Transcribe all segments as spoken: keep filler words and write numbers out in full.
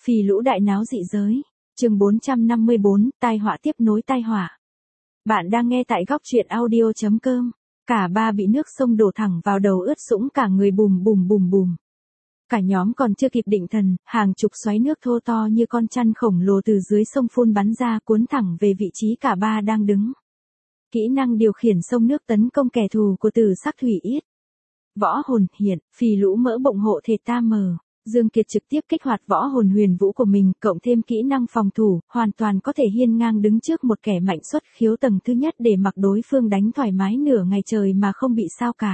Phì lũ đại náo dị giới. Chương bốn trăm năm mươi bốn, tai họa tiếp nối tai họa. Bạn đang nghe tại góc truyện audio chấm com. Cả ba bị nước sông đổ thẳng vào đầu ướt sũng cả người bùm bùm bùm bùm. Cả nhóm còn chưa kịp định thần, hàng chục xoáy nước thô to như con chăn khổng lồ từ dưới sông phun bắn ra cuốn thẳng về vị trí cả ba đang đứng. Kỹ năng điều khiển sông nước tấn công kẻ thù của Tử Sắc Thủy Yết. Võ hồn hiện, phì lũ mỡ bụng hộ thể ta mờ. Dương Kiệt trực tiếp kích hoạt võ hồn huyền vũ của mình, cộng thêm kỹ năng phòng thủ, hoàn toàn có thể hiên ngang đứng trước một kẻ mạnh xuất khiếu tầng thứ nhất để mặc đối phương đánh thoải mái nửa ngày trời mà không bị sao cả.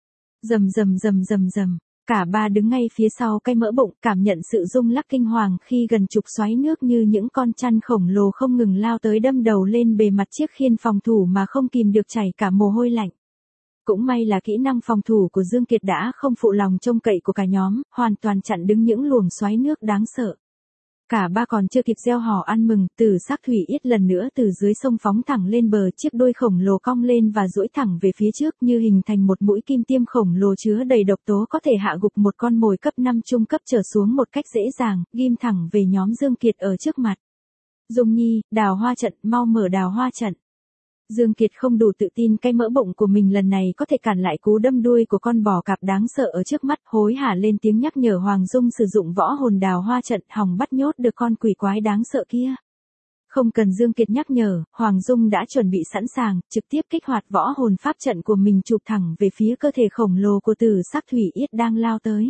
Rầm rầm rầm rầm rầm, cả ba đứng ngay phía sau cái mỡ bụng, cảm nhận sự rung lắc kinh hoàng khi gần chục xoáy nước như những con chăn khổng lồ không ngừng lao tới đâm đầu lên bề mặt chiếc khiên phòng thủ mà không kìm được chảy cả mồ hôi lạnh. Cũng may là kỹ năng phòng thủ của Dương Kiệt đã không phụ lòng trông cậy của cả nhóm, hoàn toàn chặn đứng những luồng xoáy nước đáng sợ. Cả ba còn chưa kịp reo hò ăn mừng, Tử Sắc Thủy Yết lần nữa từ dưới sông phóng thẳng lên bờ, chiếc đuôi khổng lồ cong lên và duỗi thẳng về phía trước như hình thành một mũi kim tiêm khổng lồ chứa đầy độc tố có thể hạ gục một con mồi cấp năm trung cấp trở xuống một cách dễ dàng, ghim thẳng về nhóm Dương Kiệt ở trước mặt. Dung Nhi, đào hoa trận, mau mở đào hoa trận. Dương Kiệt không đủ tự tin cái mỡ bụng của mình lần này có thể cản lại cú đâm đuôi của con bò cạp đáng sợ ở trước mắt, hối hả lên tiếng nhắc nhở Hoàng Dung sử dụng võ hồn đào hoa trận hòng bắt nhốt được con quỷ quái đáng sợ kia. Không cần Dương Kiệt nhắc nhở, Hoàng Dung đã chuẩn bị sẵn sàng, trực tiếp kích hoạt võ hồn pháp trận của mình chụp thẳng về phía cơ thể khổng lồ của Tử Sắc Thủy Yết đang lao tới.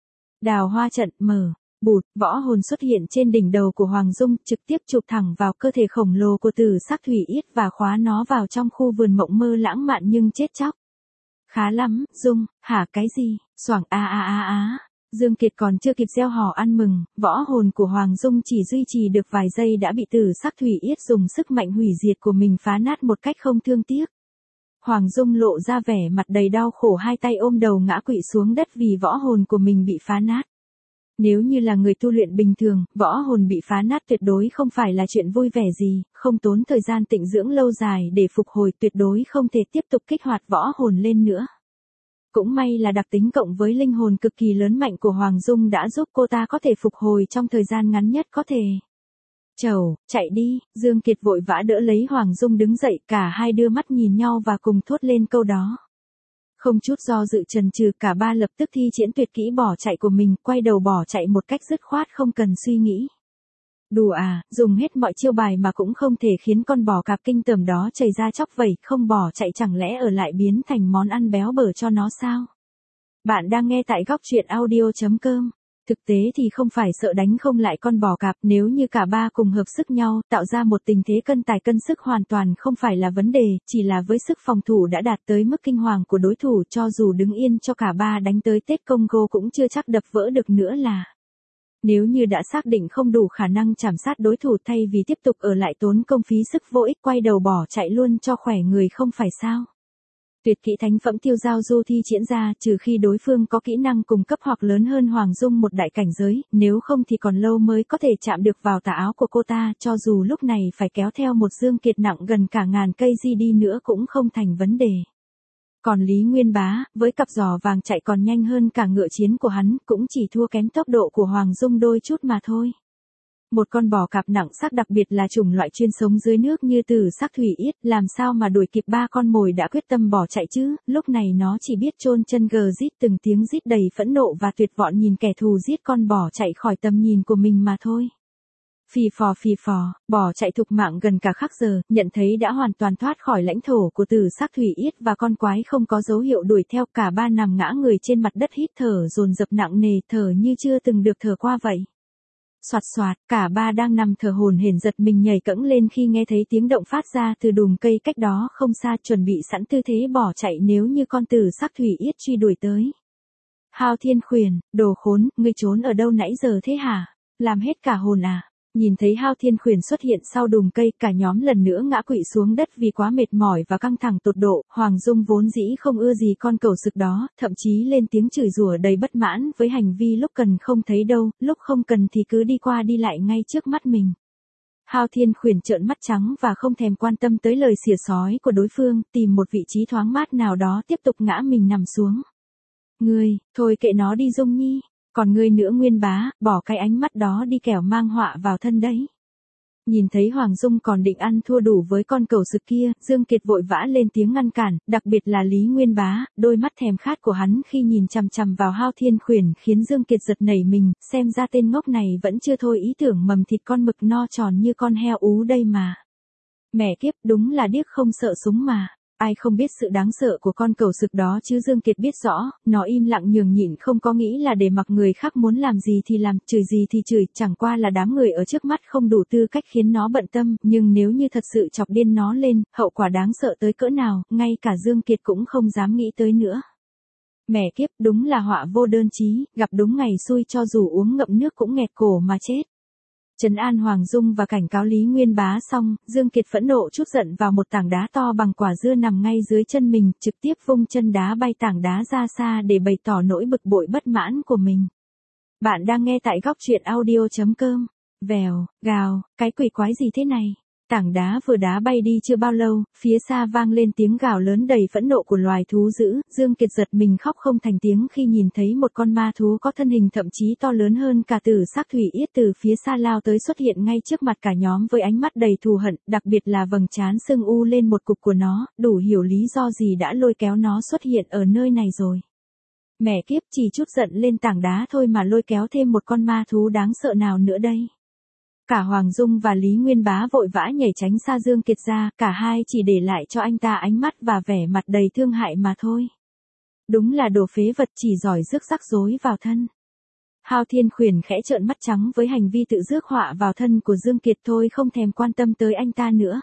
Đào hoa trận mở. Bụt, võ hồn xuất hiện trên đỉnh đầu của Hoàng Dung, trực tiếp chụp thẳng vào cơ thể khổng lồ của Tử Sắc Thủy Yết và khóa nó vào trong khu vườn mộng mơ lãng mạn nhưng chết chóc. Khá lắm, Dung, hả cái gì, xoảng a a a á. Dương Kiệt còn chưa kịp gieo hò ăn mừng, võ hồn của Hoàng Dung chỉ duy trì được vài giây đã bị Tử Sắc Thủy Yết dùng sức mạnh hủy diệt của mình phá nát một cách không thương tiếc. Hoàng Dung lộ ra vẻ mặt đầy đau khổ, hai tay ôm đầu ngã quỵ xuống đất vì võ hồn của mình bị phá nát. Nếu như là người tu luyện bình thường, võ hồn bị phá nát tuyệt đối không phải là chuyện vui vẻ gì, không tốn thời gian tịnh dưỡng lâu dài để phục hồi, tuyệt đối không thể tiếp tục kích hoạt võ hồn lên nữa. Cũng may là đặc tính cộng với linh hồn cực kỳ lớn mạnh của Hoàng Dung đã giúp cô ta có thể phục hồi trong thời gian ngắn nhất có thể. Chầu, chạy đi, Dương Kiệt vội vã đỡ lấy Hoàng Dung đứng dậy, cả hai đưa mắt nhìn nhau và cùng thốt lên câu đó. Không chút do dự chần chừ, cả ba lập tức thi triển tuyệt kỹ bỏ chạy của mình, quay đầu bỏ chạy một cách dứt khoát không cần suy nghĩ. Đùa à, dùng hết mọi chiêu bài mà cũng không thể khiến con bò cạp kinh tởm đó chảy ra chóc vẩy, không bỏ chạy chẳng lẽ ở lại biến thành món ăn béo bở cho nó sao? Bạn đang nghe tại góc truyện audio chấm com. Thực tế thì không phải sợ đánh không lại con bò cạp, nếu như cả ba cùng hợp sức nhau, tạo ra một tình thế cân tài cân sức hoàn toàn không phải là vấn đề, chỉ là với sức phòng thủ đã đạt tới mức kinh hoàng của đối thủ, cho dù đứng yên cho cả ba đánh tới Tết Congo cũng chưa chắc đập vỡ được nữa là. Nếu như đã xác định không đủ khả năng chảm sát đối thủ, thay vì tiếp tục ở lại tốn công phí sức vô ích, quay đầu bỏ chạy luôn cho khỏe người không phải sao? Tuyệt kỹ thánh phẩm tiêu giao du thi triển ra, trừ khi đối phương có kỹ năng cùng cấp hoặc lớn hơn Hoàng Dung một đại cảnh giới, nếu không thì còn lâu mới có thể chạm được vào tà áo của cô ta, cho dù lúc này phải kéo theo một Dương Kiệt nặng gần cả ngàn cây di đi nữa cũng không thành vấn đề. Còn Lý Nguyên Bá, với cặp giò vàng chạy còn nhanh hơn cả ngựa chiến của hắn, cũng chỉ thua kém tốc độ của Hoàng Dung đôi chút mà thôi. Một con bò cạp nặng sắc, đặc biệt là chủng loại chuyên sống dưới nước như Tử Sắc Thủy Yết, làm sao mà đuổi kịp ba con mồi đã quyết tâm bỏ chạy chứ, lúc này nó chỉ biết chôn chân gờ rít từng tiếng rít đầy phẫn nộ và tuyệt vọng nhìn kẻ thù giết con bò chạy khỏi tầm nhìn của mình mà thôi. Phì phò phì phò, bò chạy thục mạng gần cả khắc giờ, nhận thấy đã hoàn toàn thoát khỏi lãnh thổ của Tử Sắc Thủy Yết và con quái không có dấu hiệu đuổi theo, cả ba nằm ngã người trên mặt đất hít thở dồn dập nặng nề, thở như chưa từng được thở qua vậy. Soạt soạt, cả ba đang nằm thở hổn hển giật mình nhảy cẫng lên khi nghe thấy tiếng động phát ra từ đùm cây cách đó không xa, chuẩn bị sẵn tư thế bỏ chạy nếu như con Tử Sắc Thủy Yết truy đuổi tới. Hao Thiên Khuyển, đồ khốn, ngươi trốn ở đâu nãy giờ thế hả? Làm hết cả hồn à? Nhìn thấy Hao Thiên Khuyển xuất hiện sau đùm cây, cả nhóm lần nữa ngã quỵ xuống đất vì quá mệt mỏi và căng thẳng tột độ. Hoàng Dung vốn dĩ không ưa gì con cẩu sực đó, thậm chí lên tiếng chửi rủa đầy bất mãn với hành vi lúc cần không thấy đâu, lúc không cần thì cứ đi qua đi lại ngay trước mắt mình. Hao Thiên Khuyển trợn mắt trắng và không thèm quan tâm tới lời xỉa xói của đối phương, tìm một vị trí thoáng mát nào đó tiếp tục ngã mình nằm xuống. Ngươi, thôi kệ nó đi Dung Nhi. Còn ngươi nữa Nguyên Bá, bỏ cái ánh mắt đó đi kẻo mang họa vào thân đấy. Nhìn thấy Hoàng Dung còn định ăn thua đủ với con cẩu sực kia, Dương Kiệt vội vã lên tiếng ngăn cản, đặc biệt là Lý Nguyên Bá, đôi mắt thèm khát của hắn khi nhìn chằm chằm vào Hao Thiên Khuyển khiến Dương Kiệt giật nảy mình, xem ra tên ngốc này vẫn chưa thôi ý tưởng mầm thịt con mực no tròn như con heo ú đây mà. Mẹ kiếp, đúng là điếc không sợ súng mà. Ai không biết sự đáng sợ của con cẩu sực đó chứ Dương Kiệt biết rõ, nó im lặng nhường nhịn không có nghĩ là để mặc người khác muốn làm gì thì làm, chửi gì thì chửi, chẳng qua là đám người ở trước mắt không đủ tư cách khiến nó bận tâm, nhưng nếu như thật sự chọc điên nó lên, hậu quả đáng sợ tới cỡ nào, ngay cả Dương Kiệt cũng không dám nghĩ tới nữa. Mẹ kiếp, đúng là họa vô đơn chí, gặp đúng ngày xui cho dù uống ngậm nước cũng nghẹt cổ mà chết. Trấn an Hoàng Dung và cảnh cáo Lý Nguyên Bá xong, Dương Kiệt phẫn nộ trút giận vào một tảng đá to bằng quả dưa nằm ngay dưới chân mình, trực tiếp vung chân đá bay tảng đá ra xa để bày tỏ nỗi bực bội bất mãn của mình. Bạn đang nghe tại góc truyện audio chấm com. Vèo, gào, cái quỷ quái gì thế này? Tảng đá vừa đá bay đi chưa bao lâu, phía xa vang lên tiếng gào lớn đầy phẫn nộ của loài thú dữ, Dương Kiệt giật mình khóc không thành tiếng khi nhìn thấy một con ma thú có thân hình thậm chí to lớn hơn cả Tử Sắc Thủy Yết từ phía xa lao tới xuất hiện ngay trước mặt cả nhóm với ánh mắt đầy thù hận, đặc biệt là vầng trán sưng u lên một cục của nó, đủ hiểu lý do gì đã lôi kéo nó xuất hiện ở nơi này rồi. Mẹ kiếp, chỉ chút giận lên tảng đá thôi mà lôi kéo thêm một con ma thú đáng sợ nào nữa đây. Cả Hoàng Dung và Lý Nguyên Bá vội vã nhảy tránh xa Dương Kiệt ra, cả hai chỉ để lại cho anh ta ánh mắt và vẻ mặt đầy thương hại mà thôi. Đúng là đồ phế vật, chỉ giỏi rước rắc rối vào thân. Hao Thiên Khuyển khẽ trợn mắt trắng với hành vi tự rước họa vào thân của Dương Kiệt thôi, không thèm quan tâm tới anh ta nữa.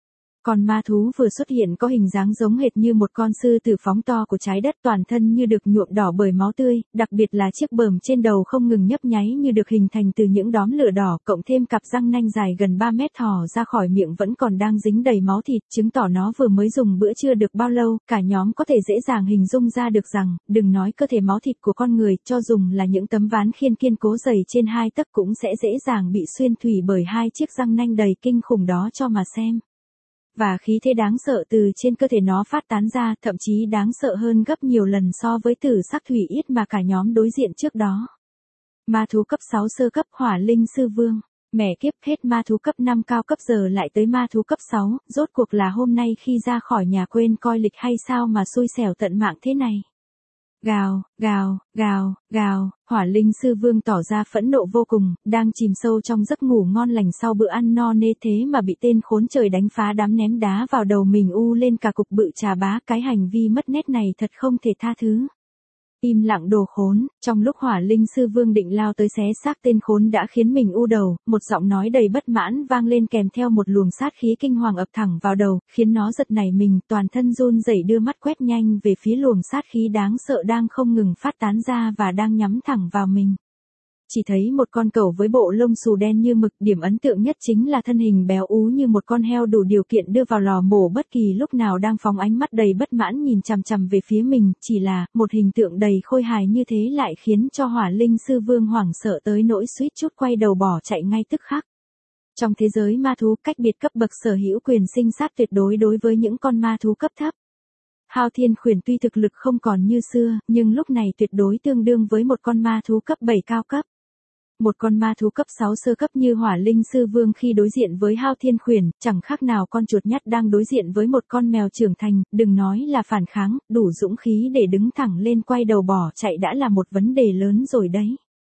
Còn ma thú vừa xuất hiện có hình dáng giống hệt như một con sư tử phóng to của trái đất, toàn thân như được nhuộm đỏ bởi máu tươi, đặc biệt là chiếc bờm trên đầu không ngừng nhấp nháy như được hình thành từ những đốm lửa đỏ, cộng thêm cặp răng nanh dài gần ba mét thò ra khỏi miệng vẫn còn đang dính đầy máu thịt, chứng tỏ nó vừa mới dùng bữa trưa được bao lâu. Cả nhóm có thể dễ dàng hình dung ra được rằng, đừng nói cơ thể máu thịt của con người, cho dùng là những tấm ván khiên kiên cố dày trên hai tấc cũng sẽ dễ dàng bị xuyên thủng bởi hai chiếc răng nanh đầy kinh khủng đó cho mà xem. Và khí thế đáng sợ từ trên cơ thể nó phát tán ra, thậm chí đáng sợ hơn gấp nhiều lần so với Tử Sắc Thủy Yết mà cả nhóm đối diện trước đó. Ma thú cấp sáu sơ cấp Hỏa Linh Sư Vương. Mẹ kiếp, hết ma thú cấp năm cao cấp giờ lại tới ma thú cấp sáu, rốt cuộc là hôm nay khi ra khỏi nhà quên coi lịch hay sao mà xui xẻo tận mạng thế này. Gào, gào, gào, gào, Hỏa Linh Sư Vương tỏ ra phẫn nộ vô cùng, đang chìm sâu trong giấc ngủ ngon lành sau bữa ăn no nê thế mà bị tên khốn trời đánh phá đám ném đá vào đầu mình u lên cả cục bự trà bá, cái hành vi mất nét này thật không thể tha thứ. Im lặng đồ khốn, trong lúc Hỏa Linh Sư Vương định lao tới xé xác tên khốn đã khiến mình u đầu, một giọng nói đầy bất mãn vang lên kèm theo một luồng sát khí kinh hoàng ập thẳng vào đầu, khiến nó giật nảy mình, toàn thân run rẩy đưa mắt quét nhanh về phía luồng sát khí đáng sợ đang không ngừng phát tán ra và đang nhắm thẳng vào mình. Chỉ thấy một con cẩu với bộ lông xù đen như mực, điểm ấn tượng nhất chính là thân hình béo ú như một con heo đủ điều kiện đưa vào lò mổ bất kỳ lúc nào đang phóng ánh mắt đầy bất mãn nhìn chằm chằm về phía mình, chỉ là, một hình tượng đầy khôi hài như thế lại khiến cho Hỏa Linh Sư Vương hoảng sợ tới nỗi suýt chút quay đầu bỏ chạy ngay tức khắc. Trong thế giới ma thú, cách biệt cấp bậc sở hữu quyền sinh sát tuyệt đối đối với những con ma thú cấp thấp. Hao Thiên Khuyển tuy thực lực không còn như xưa, nhưng lúc này tuyệt đối tương đương với một con ma thú cấp bảy cao cấp. Một con ma thú cấp sáu sơ cấp như Hỏa Linh Sư Vương khi đối diện với Hao Thiên Khuyển, chẳng khác nào con chuột nhắt đang đối diện với một con mèo trưởng thành, đừng nói là phản kháng, đủ dũng khí để đứng thẳng lên quay đầu bỏ chạy đã là một vấn đề lớn rồi đấy.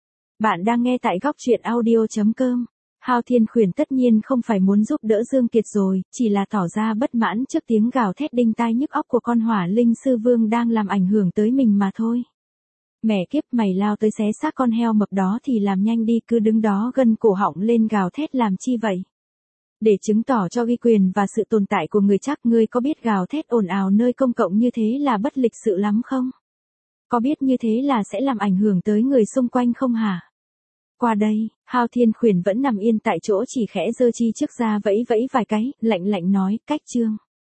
Bạn đang nghe tại góc truyện audio chấm com. Hao Thiên Khuyển tất nhiên không phải muốn giúp đỡ Dương Kiệt rồi, chỉ là tỏ ra bất mãn trước tiếng gào thét đinh tai nhức óc của con Hỏa Linh Sư Vương đang làm ảnh hưởng tới mình mà thôi. Mẹ kiếp, mày lao tới xé xác con heo mập đó thì làm nhanh đi, cứ đứng đó gân cổ họng lên gào thét làm chi vậy? Để chứng tỏ cho uy quyền và sự tồn tại của người chắc, ngươi có biết gào thét ồn ào nơi công cộng như thế là bất lịch sự lắm không? Có biết như thế là sẽ làm ảnh hưởng tới người xung quanh không hả? Qua đây, Hao Thiên Khuyển vẫn nằm yên tại chỗ, chỉ khẽ giơ chi trước ra vẫy vẫy vài cái, lạnh lạnh nói, cách chương.